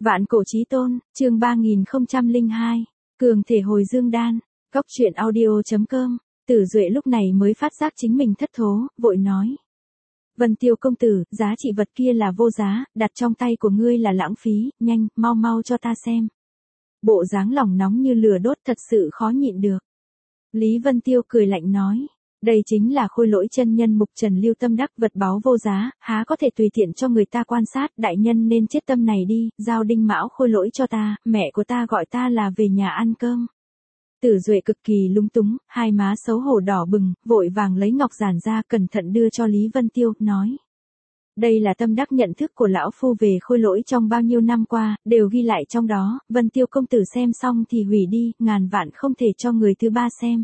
Vạn cổ chí tôn, chương 3002, cường thể hồi dương đan, Cốc truyện audio.com, Tử Duệ lúc này mới phát giác chính mình thất thố, vội nói. Vân Tiêu công tử, giá trị vật kia là vô giá, đặt trong tay của ngươi là lãng phí, nhanh, mau mau cho ta xem. Bộ dáng lòng nóng như lửa đốt thật sự khó nhịn được. Lý Vân Tiêu cười lạnh nói. Đây chính là khôi lỗi chân nhân mục trần lưu tâm đắc vật báu vô giá, há có thể tùy tiện cho người ta quan sát, đại nhân nên chết tâm này đi, giao đinh mão khôi lỗi cho ta, mẹ của ta gọi ta là về nhà ăn cơm. Tử Duệ cực kỳ lúng túng, hai má xấu hổ đỏ bừng, vội vàng lấy ngọc giản ra cẩn thận đưa cho Lý Vân Tiêu, nói. Đây là tâm đắc nhận thức của lão phu về khôi lỗi trong bao nhiêu năm qua, đều ghi lại trong đó, Vân Tiêu công tử xem xong thì hủy đi, ngàn vạn không thể cho người thứ ba xem.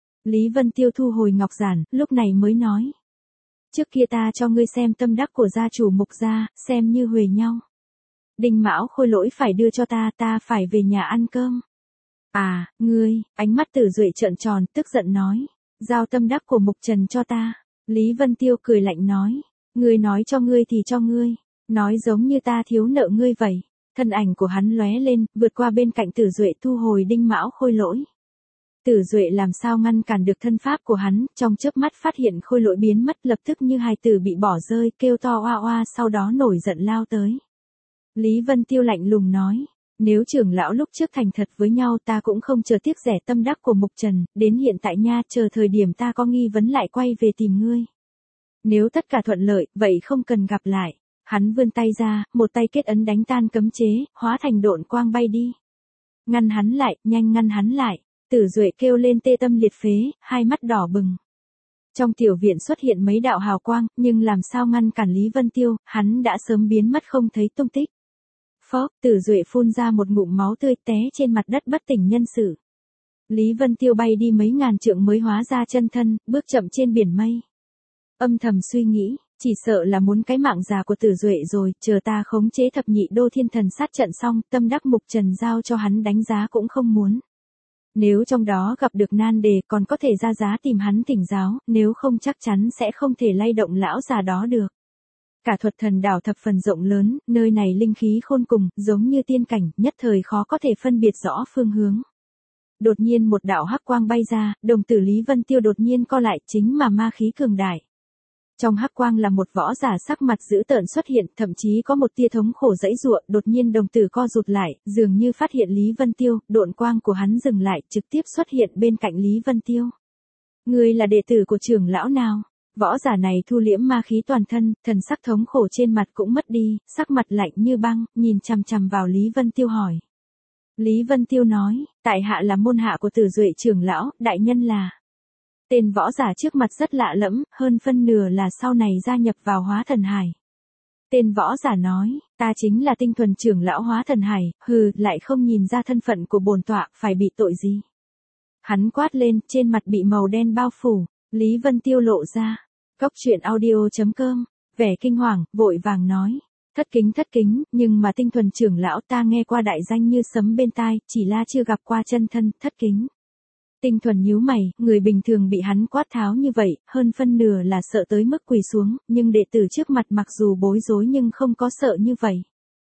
Lý Vân Tiêu thu hồi ngọc giản, lúc này mới nói. Trước kia ta cho ngươi xem tâm đắc của gia chủ mục gia, xem như huề nhau. Đinh mão khôi lỗi phải đưa cho ta phải về nhà ăn cơm. À, ngươi, ánh mắt Tử Duệ trợn tròn, tức giận nói. Giao tâm đắc của mục trần cho ta. Lý Vân Tiêu cười lạnh nói. Ngươi nói cho ngươi thì cho ngươi. Nói giống như ta thiếu nợ ngươi vậy. Thân ảnh của hắn lóe lên, vượt qua bên cạnh Tử Duệ thu hồi đinh mão khôi lỗi. Tử Duệ làm sao ngăn cản được thân pháp của hắn, trong chớp mắt phát hiện khôi lỗi biến mất lập tức như hài tử bị bỏ rơi, kêu to oa oa sau đó nổi giận lao tới. Lý Vân Tiêu lạnh lùng nói, nếu trưởng lão lúc trước thành thật với nhau ta cũng không chờ tiếc rẻ tâm đắc của mục trần, đến hiện tại nha chờ thời điểm ta có nghi vấn lại quay về tìm ngươi. Nếu tất cả thuận lợi, vậy không cần gặp lại. Hắn vươn tay ra, một tay kết ấn đánh tan cấm chế, hóa thành độn quang bay đi. Ngăn hắn lại, nhanh ngăn hắn lại. Tử Duệ kêu lên tê tâm liệt phế, hai mắt đỏ bừng. Trong tiểu viện xuất hiện mấy đạo hào quang, nhưng làm sao ngăn cản Lý Vân Tiêu, hắn đã sớm biến mất không thấy tung tích. Phốc, Tử Duệ phun ra một ngụm máu tươi té trên mặt đất bất tỉnh nhân sự. Lý Vân Tiêu bay đi mấy ngàn trượng mới hóa ra chân thân, bước chậm trên biển mây. Âm thầm suy nghĩ, chỉ sợ là muốn cái mạng già của Tử Duệ rồi, chờ ta khống chế thập nhị đô thiên thần sát trận xong, tâm đắc mục trần giao cho hắn đánh giá cũng không muốn. Nếu trong đó gặp được nan đề còn có thể ra giá tìm hắn thỉnh giáo, nếu không chắc chắn sẽ không thể lay động lão già đó được. Cả thuật thần đảo thập phần rộng lớn, nơi này linh khí khôn cùng, giống như tiên cảnh, nhất thời khó có thể phân biệt rõ phương hướng. Đột nhiên một đạo hắc quang bay ra, đồng tử Lý Vân Tiêu đột nhiên co lại chính mà ma khí cường đại. Trong hắc quang là một võ giả sắc mặt dữ tợn xuất hiện, thậm chí có một tia thống khổ dãy giụa, đột nhiên đồng tử co rụt lại, dường như phát hiện Lý Vân Tiêu, độn quang của hắn dừng lại, trực tiếp xuất hiện bên cạnh Lý Vân Tiêu. Ngươi là đệ tử của trưởng lão nào? Võ giả này thu liễm ma khí toàn thân, thần sắc thống khổ trên mặt cũng mất đi, sắc mặt lạnh như băng, nhìn chằm chằm vào Lý Vân Tiêu hỏi. Lý Vân Tiêu nói, tại hạ là môn hạ của Tử Duệ trưởng lão, đại nhân là. Tên võ giả trước mặt rất lạ lẫm, hơn phân nửa là sau này gia nhập vào Hóa Thần Hải. Tên võ giả nói, ta chính là Tinh Thuần trưởng lão Hóa Thần Hải, hừ, lại không nhìn ra thân phận của bổn tọa, phải bị tội gì? Hắn quát lên, trên mặt bị màu đen bao phủ, Lý Vân Tiêu lộ ra. Cốc truyện audio.com, vẻ kinh hoàng, vội vàng nói. Thất kính, nhưng mà Tinh Thuần trưởng lão ta nghe qua đại danh như sấm bên tai, chỉ là chưa gặp qua chân thân, thất kính. Tinh Thuần nhíu mày, người bình thường bị hắn quát tháo như vậy, hơn phân nửa là sợ tới mức quỳ xuống, nhưng đệ tử trước mặt mặc dù bối rối nhưng không có sợ như vậy.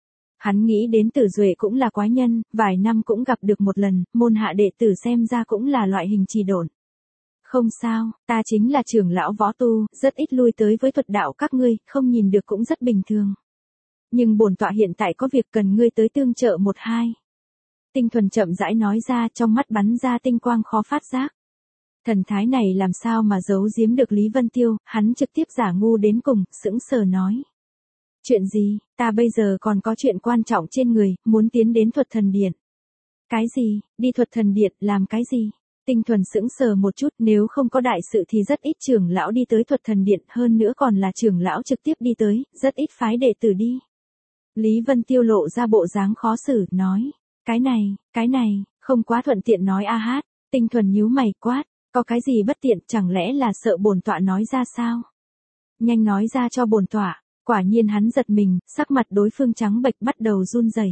Hắn nghĩ đến Tử Duệ cũng là quái nhân, vài năm cũng gặp được một lần, môn hạ đệ tử xem ra cũng là loại hình trì độn. Không sao, ta chính là trưởng lão võ tu, rất ít lui tới với thuật đạo các ngươi, không nhìn được cũng rất bình thường. Nhưng bổn tọa hiện tại có việc cần ngươi tới tương trợ một hai. Tinh Thuần chậm rãi nói ra, trong mắt bắn ra tinh quang khó phát giác. Thần thái này làm sao mà giấu giếm được Lý Vân Tiêu, hắn trực tiếp giả ngu đến cùng, sững sờ nói. Chuyện gì, ta bây giờ còn có chuyện quan trọng trên người, muốn tiến đến thuật thần điện. Cái gì, đi thuật thần điện, làm cái gì? Tinh Thuần sững sờ một chút, nếu không có đại sự thì rất ít trưởng lão đi tới thuật thần điện, hơn nữa còn là trưởng lão trực tiếp đi tới, rất ít phái đệ tử đi. Lý Vân Tiêu lộ ra bộ dáng khó xử, nói. Cái này, không quá thuận tiện nói a hát. Tinh Thuần nhíu mày quát, có cái gì bất tiện, chẳng lẽ là sợ bổn tọa nói ra sao? Nhanh nói ra cho bổn tọa. Quả nhiên hắn giật mình, sắc mặt đối phương trắng bệch bắt đầu run rẩy.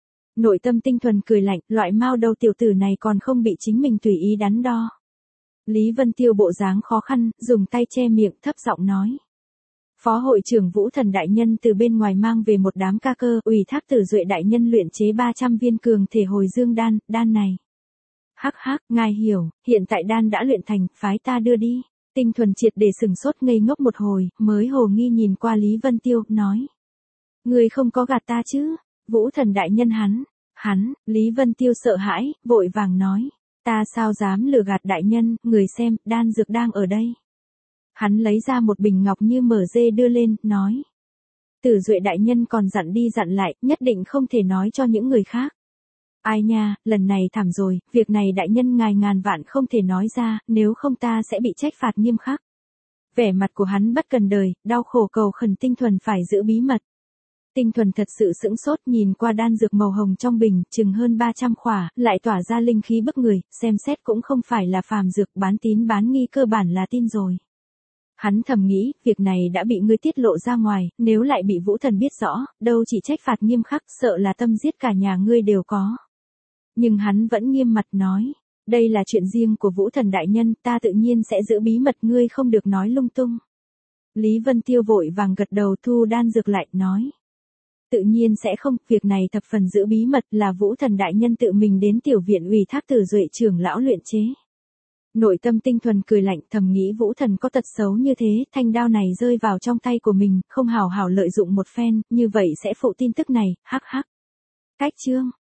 Nội tâm Tinh Thuần cười lạnh, loại mao đầu tiểu tử này còn không bị chính mình tùy ý đắn đo. Lý Vân Tiêu bộ dáng khó khăn, dùng tay che miệng thấp giọng nói. Phó hội trưởng Vũ Thần đại nhân từ bên ngoài mang về một đám ca cơ, ủy thác Tử Duệ đại nhân luyện chế 300 viên cường thể hồi dương đan, đan này. Hắc hắc, ngài hiểu, hiện tại đan đã luyện thành, phái ta đưa đi. Tinh Thuần triệt để sừng sốt ngây ngốc một hồi, mới hồ nghi nhìn qua Lý Vân Tiêu, nói. Người không có gạt ta chứ, Vũ Thần đại nhân hắn, Lý Vân Tiêu sợ hãi, vội vàng nói. Ta sao dám lừa gạt đại nhân, người xem, đan dược đang ở đây. Hắn lấy ra một bình ngọc như mở dê đưa lên, nói. Tử Duệ đại nhân còn dặn đi dặn lại, nhất định không thể nói cho những người khác. Ai nha, lần này thảm rồi, việc này đại nhân ngài ngàn vạn không thể nói ra, nếu không ta sẽ bị trách phạt nghiêm khắc. Vẻ mặt của hắn bất cần đời, đau khổ cầu khẩn Tinh Thuần phải giữ bí mật. Tinh Thuần thật sự sững sốt nhìn qua đan dược màu hồng trong bình, chừng hơn 300 khỏa, lại tỏa ra linh khí bức người, xem xét cũng không phải là phàm dược, bán tín bán nghi cơ bản là tin rồi. Hắn thầm nghĩ, việc này đã bị ngươi tiết lộ ra ngoài, nếu lại bị Vũ Thần biết rõ, đâu chỉ trách phạt nghiêm khắc, sợ là tâm giết cả nhà ngươi đều có. Nhưng hắn vẫn nghiêm mặt nói, đây là chuyện riêng của Vũ Thần đại nhân, ta tự nhiên sẽ giữ bí mật, ngươi không được nói lung tung. Lý Vân Tiêu vội vàng gật đầu thu đan dược lại, nói. Tự nhiên sẽ không, việc này thập phần giữ bí mật, là Vũ Thần đại nhân tự mình đến tiểu viện ủy thác Tử Duệ trưởng lão luyện chế. Nội tâm Tinh Thuần cười lạnh, thầm nghĩ Vũ Thần có tật xấu như thế, thanh đao này rơi vào trong tay của mình, không hào hảo lợi dụng một phen, như vậy sẽ phụ tin tức này, hắc hắc. Cách chương